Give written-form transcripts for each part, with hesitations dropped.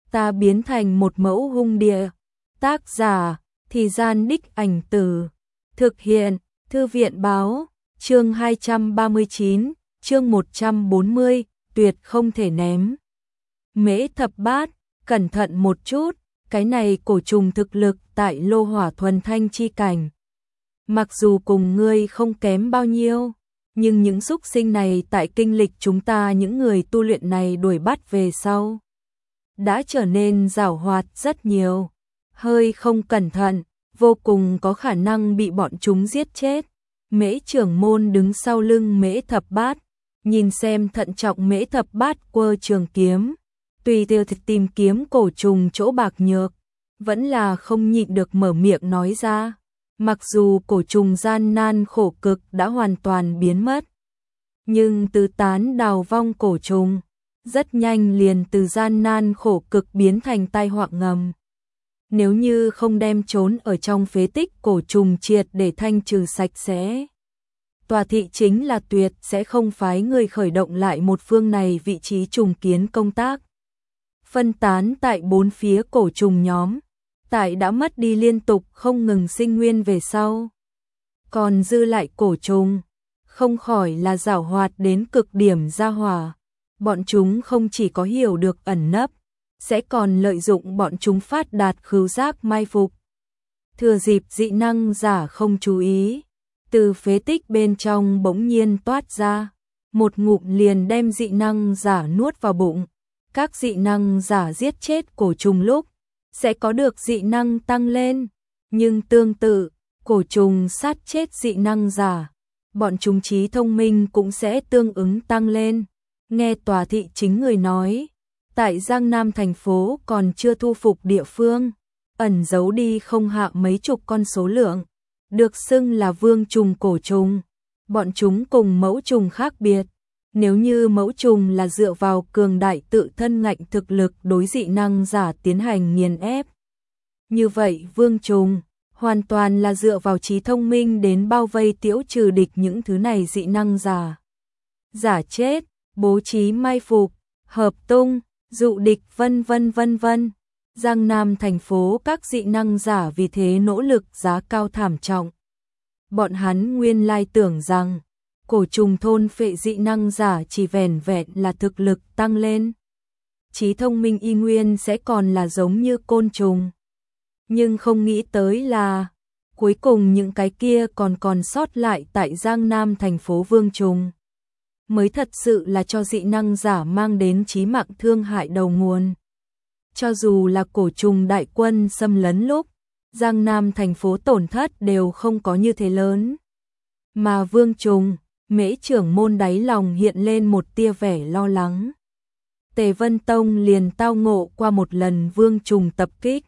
ta biến thành một mẫu hung địa. Tác giả, Thì Gian Đích Ảnh Từ. Thực hiện, Thư viện Báo. Chương 239, chương 140, tuyệt không thể ném. Mễ Thập Bát, cẩn thận một chút, cái này cổ trùng thực lực tại lô hỏa thuần thanh chi cảnh. Mặc dù cùng ngươi không kém bao nhiêu, nhưng những súc sinh này tại kinh lịch chúng ta những người tu luyện này đuổi bắt về sau, đã trở nên giảo hoạt rất nhiều. Hơi không cẩn thận, vô cùng có khả năng bị bọn chúng giết chết. Mễ trưởng môn đứng sau lưng Mễ Thập Bát, nhìn xem thận trọng Mễ Thập Bát quơ trường kiếm, tùy theo tìm kiếm cổ trùng chỗ bạc nhược, vẫn là không nhịn được mở miệng nói ra. Mặc dù cổ trùng gian nan khổ cực đã hoàn toàn biến mất, nhưng tứ tán đào vong cổ trùng, rất nhanh liền từ gian nan khổ cực biến thành tai họa ngầm. Nếu như không đem trốn ở trong phế tích cổ trùng triệt để thanh trừ sạch sẽ, tòa thị chính là tuyệt sẽ không phái người khởi động lại một phương này vị trí trùng kiến công tác. Phân tán tại bốn phía cổ trùng nhóm, tại đã mất đi liên tục không ngừng sinh nguyên về sau, còn dư lại cổ trùng, không khỏi là giảo hoạt đến cực điểm ra hỏa. Bọn chúng không chỉ có hiểu được ẩn nấp, sẽ còn lợi dụng bọn chúng phát đạt khứu giác mai phục. Thừa dịp dị năng giả không chú ý, từ phế tích bên trong bỗng nhiên toát ra, một ngụm liền đem dị năng giả nuốt vào bụng. Các dị năng giả giết chết cổ trùng lúc, sẽ có được dị năng tăng lên, nhưng tương tự, cổ trùng sát chết dị năng giả, bọn chúng trí thông minh cũng sẽ tương ứng tăng lên. Nghe tòa thị chính người nói, tại Giang Nam thành phố còn chưa thu phục địa phương, ẩn giấu đi không hạ mấy chục con số lượng, được xưng là vương trùng cổ trùng. Bọn chúng cùng mẫu trùng khác biệt, nếu như mẫu trùng là dựa vào cường đại tự thân ngạnh thực lực đối dị năng giả tiến hành nghiền ép, như vậy vương trùng hoàn toàn là dựa vào trí thông minh đến bao vây tiễu trừ địch những thứ này dị năng giả. Giả chết, bố trí mai phục, hợp tung, dụ địch vân vân vân vân. Giang Nam thành phố các dị năng giả vì thế nỗ lực giá cao thảm trọng. Bọn hắn nguyên lai tưởng rằng cổ trùng thôn phệ dị năng giả chỉ vẻn vẹn là thực lực tăng lên, trí thông minh y nguyên sẽ còn là giống như côn trùng. Nhưng không nghĩ tới là cuối cùng những cái kia còn sót lại tại Giang Nam thành phố vương trùng mới thật sự là cho dị năng giả mang đến chí mạng thương hại đầu nguồn. Cho dù là cổ trùng đại quân xâm lấn lúc, Giang Nam thành phố tổn thất đều không có như thế lớn. Mà vương trùng, Mễ trưởng môn đáy lòng hiện lên một tia vẻ lo lắng. Tề Vân Tông liền tao ngộ qua một lần vương trùng tập kích.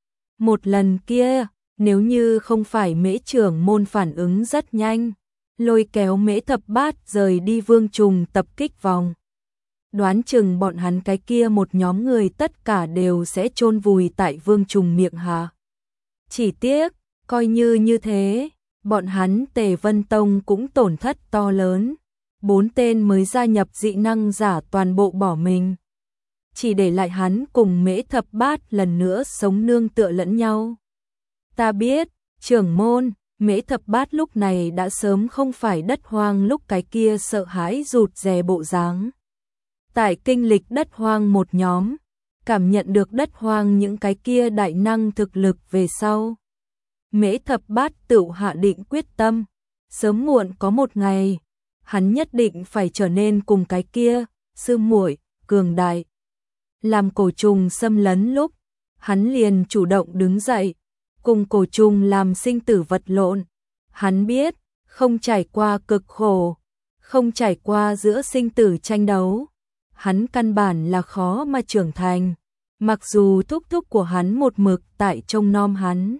Một lần kia, nếu như không phải Mễ trưởng môn phản ứng rất nhanh, lôi kéo Mễ Thập Bát rời đi vương trùng tập kích vòng, đoán chừng bọn hắn cái kia một nhóm người tất cả đều sẽ chôn vùi tại vương trùng miệng hạ. Chỉ tiếc, coi như thế, bọn hắn Tề Vân Tông cũng tổn thất to lớn. 4 tên mới gia nhập dị năng giả toàn bộ bỏ mình, chỉ để lại hắn cùng Mễ Thập Bát lần nữa sống nương tựa lẫn nhau. Ta biết, trưởng môn, Mễ Thập Bát lúc này đã sớm không phải đất hoang lúc cái kia sợ hãi rụt rè bộ dáng. Tại kinh lịch đất hoang một nhóm, cảm nhận được đất hoang những cái kia đại năng thực lực về sau, Mễ Thập Bát tự hạ định quyết tâm, sớm muộn có một ngày, hắn nhất định phải trở nên cùng cái kia sư muội cường đại. Làm cổ trùng xâm lấn lúc, hắn liền chủ động đứng dậy, cùng cổ trùng làm sinh tử vật lộn. Hắn biết, không trải qua cực khổ, không trải qua giữa sinh tử tranh đấu, hắn căn bản là khó mà trưởng thành. Mặc dù thúc thúc của hắn một mực tại trông nom hắn,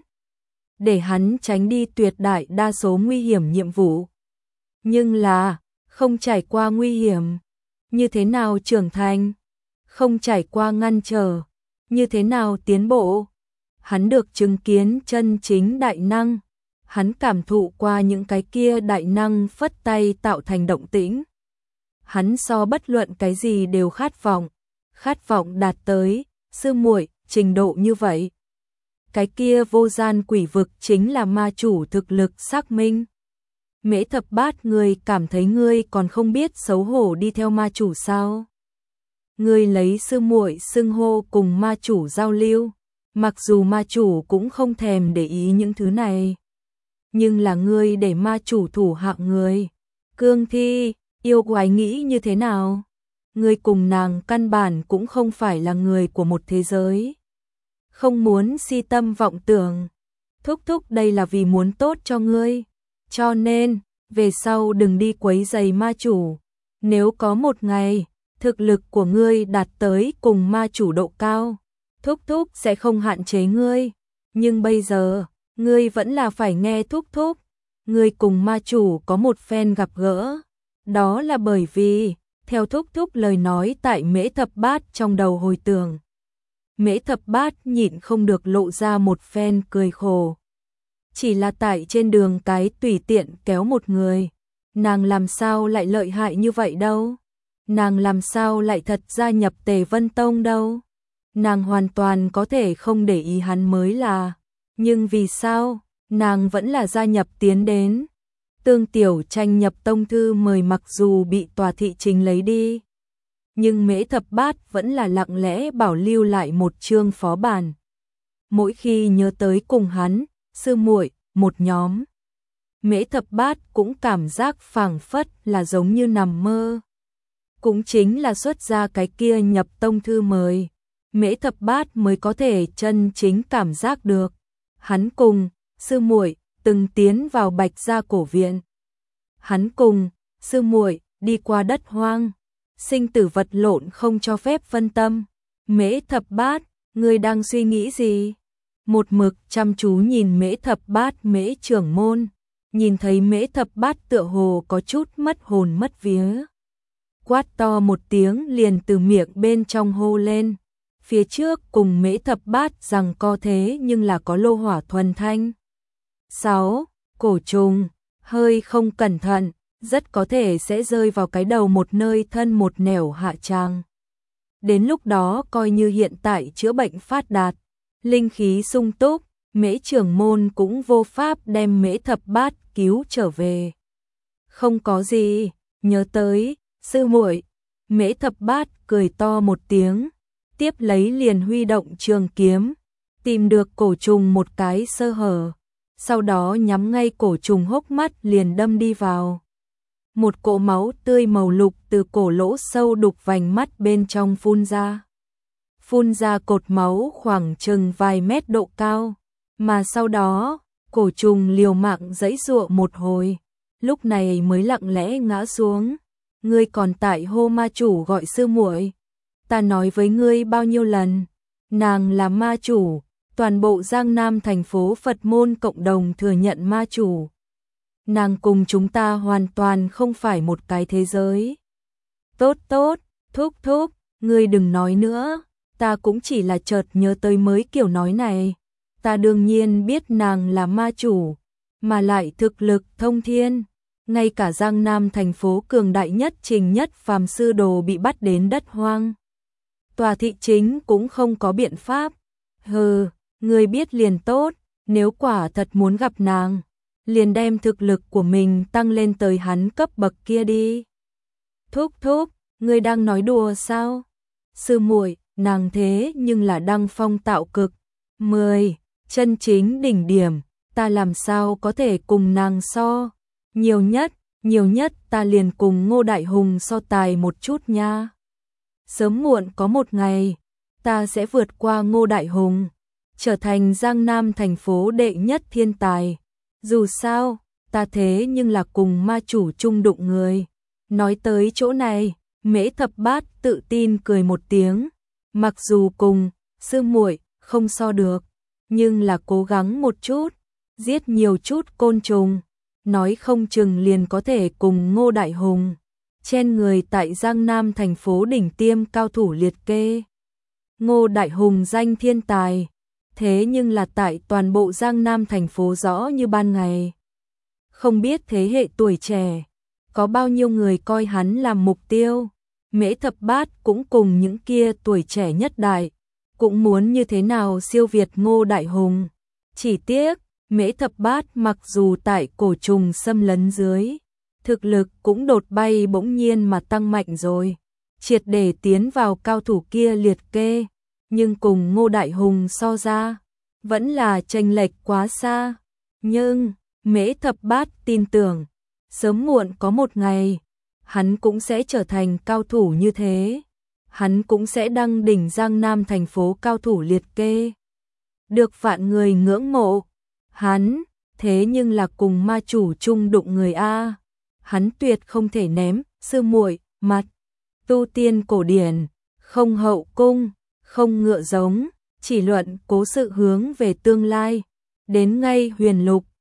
để hắn tránh đi tuyệt đại đa số nguy hiểm nhiệm vụ, nhưng là không trải qua nguy hiểm, như thế nào trưởng thành? Không trải qua ngăn trở, như thế nào tiến bộ? Hắn được chứng kiến chân chính đại năng, hắn cảm thụ qua những cái kia đại năng phất tay tạo thành động tĩnh. Hắn so bất luận cái gì đều khát vọng đạt tới, Sư muội, trình độ như vậy. Cái kia vô gian quỷ vực chính là ma chủ thực lực xác minh. Mễ Thập Bát, ngươi cảm thấy ngươi còn không biết xấu hổ đi theo ma chủ sao? Ngươi lấy sư muội xưng hô cùng ma chủ giao lưu, mặc dù ma chủ cũng không thèm để ý những thứ này. Nhưng là ngươi để ma chủ thủ hạng người. Cương Thi, yêu quái nghĩ như thế nào? Ngươi cùng nàng căn bản cũng không phải là người của một thế giới. Không muốn si tâm vọng tưởng. Thúc thúc đây là vì muốn tốt cho ngươi. Cho nên, về sau đừng đi quấy rầy ma chủ. Nếu có một ngày, thực lực của ngươi đạt tới cùng ma chủ độ cao, thúc thúc sẽ không hạn chế ngươi. Nhưng bây giờ, ngươi vẫn là phải nghe thúc thúc. Ngươi cùng ma chủ có một phen gặp gỡ. Đó là bởi vì, theo thúc thúc lời nói tại Mễ Thập Bát trong đầu hồi tưởng. Mễ Thập Bát nhịn không được lộ ra một phen cười khổ. Chỉ là tại trên đường cái tùy tiện kéo một người. Nàng làm sao lại lợi hại như vậy đâu? Nàng làm sao lại thật gia nhập Tề Vân Tông đâu? Nàng hoàn toàn có thể không để ý hắn mới là. Nhưng vì sao, nàng vẫn là gia nhập tiến đến. Tương Tiểu Tranh nhập tông thư mời mặc dù bị tòa thị chính lấy đi. Nhưng Mễ Thập Bát vẫn là lặng lẽ bảo lưu lại một chương phó bản. Mỗi khi nhớ tới cùng hắn, sư muội, một nhóm. Mễ Thập Bát cũng cảm giác phảng phất là giống như nằm mơ. Cũng chính là xuất ra cái kia nhập tông thư mời. Mễ Thập Bát mới có thể chân chính cảm giác được. Hắn cùng, sư muội từng tiến vào Bạch Gia cổ viện. Hắn cùng, sư muội đi qua đất hoang. Sinh tử vật lộn không cho phép phân tâm. Mễ Thập Bát, ngươi đang suy nghĩ gì? Một mực chăm chú nhìn Mễ Thập Bát Mễ trưởng môn. Nhìn thấy Mễ Thập Bát tựa hồ có chút mất hồn mất vía. Quát to một tiếng liền từ miệng bên trong hô lên. Phía trước cùng Mễ Thập Bát rằng co thế nhưng là có lô hỏa thuần thanh. 6. Cổ trùng, hơi không cẩn thận, rất có thể sẽ rơi vào cái đầu một nơi thân một nẻo hạ tràng. Đến lúc đó coi như hiện tại chữa bệnh phát đạt, linh khí sung túc, Mễ trưởng môn cũng vô pháp đem Mễ Thập Bát cứu trở về. Không có gì, nhớ tới, sư muội. Mễ Thập Bát cười to một tiếng, tiếp lấy liền huy động trường kiếm, tìm được cổ trùng một cái sơ hở, sau đó nhắm ngay cổ trùng hốc mắt liền đâm đi vào. Một cỗ máu tươi màu lục từ cổ lỗ sâu đục vành mắt bên trong phun ra. Phun ra cột máu khoảng chừng vài mét độ cao, mà sau đó, cổ trùng liều mạng giãy giụa một hồi, lúc này mới lặng lẽ ngã xuống. Ngươi còn tại hô ma chủ gọi sư muội. Ta nói với ngươi bao nhiêu lần, nàng là ma chủ, toàn bộ Giang Nam thành phố Phật môn cộng đồng thừa nhận ma chủ. Nàng cùng chúng ta hoàn toàn không phải một cái thế giới. Tốt tốt, thúc thúc, ngươi đừng nói nữa, ta cũng chỉ là chợt nhớ tới mới kiểu nói này. Ta đương nhiên biết nàng là ma chủ, mà lại thực lực thông thiên. Ngay cả Giang Nam thành phố cường đại nhất Trình Nhất Phàm sư đồ bị bắt đến đất hoang. Tòa thị chính cũng không có biện pháp. Hừ, ngươi biết liền tốt, nếu quả thật muốn gặp nàng, liền đem thực lực của mình tăng lên tới hắn cấp bậc kia đi. Thúc thúc, ngươi đang nói đùa sao? Sư muội, nàng thế nhưng là đăng phong tạo cực. 10. Chân chính đỉnh điểm, ta làm sao có thể cùng nàng so? Nhiều nhất ta liền cùng Ngô Đại Hùng so tài một chút nha. Sớm muộn có một ngày, ta sẽ vượt qua Ngô Đại Hùng, trở thành Giang Nam thành phố đệ nhất thiên tài. Dù sao, ta thế nhưng là cùng ma chủ chung đụng người. Nói tới chỗ này, Mễ Thập Bát tự tin cười một tiếng. Mặc dù cùng, sư muội không so được, nhưng là cố gắng một chút, giết nhiều chút côn trùng. Nói không chừng liền có thể cùng Ngô Đại Hùng chen người tại Giang Nam thành phố đỉnh tiêm cao thủ liệt kê. Ngô Đại Hùng danh thiên tài, thế nhưng là tại toàn bộ Giang Nam thành phố rõ như ban ngày. Không biết thế hệ tuổi trẻ, có bao nhiêu người coi hắn làm mục tiêu. Mễ Thập Bát cũng cùng những kia tuổi trẻ nhất đại, cũng muốn như thế nào siêu việt Ngô Đại Hùng. Chỉ tiếc, Mễ Thập Bát mặc dù tại cổ trùng xâm lấn dưới, thực lực cũng đột bay bỗng nhiên mà tăng mạnh rồi, triệt để tiến vào cao thủ kia liệt kê, nhưng cùng Ngô Đại Hùng so ra, vẫn là chênh lệch quá xa. Nhưng, Mễ Thập Bát tin tưởng, sớm muộn có một ngày, hắn cũng sẽ trở thành cao thủ như thế. Hắn cũng sẽ đăng đỉnh Giang Nam thành phố cao thủ liệt kê. Được vạn người ngưỡng mộ. Hắn, thế nhưng là cùng ma chủ chung đụng người A. Hắn tuyệt không thể ném, sư muội mặt. Tu tiên cổ điển, không hậu cung, không ngựa giống, chỉ luận cố sự hướng về tương lai. Đến ngay huyền lục,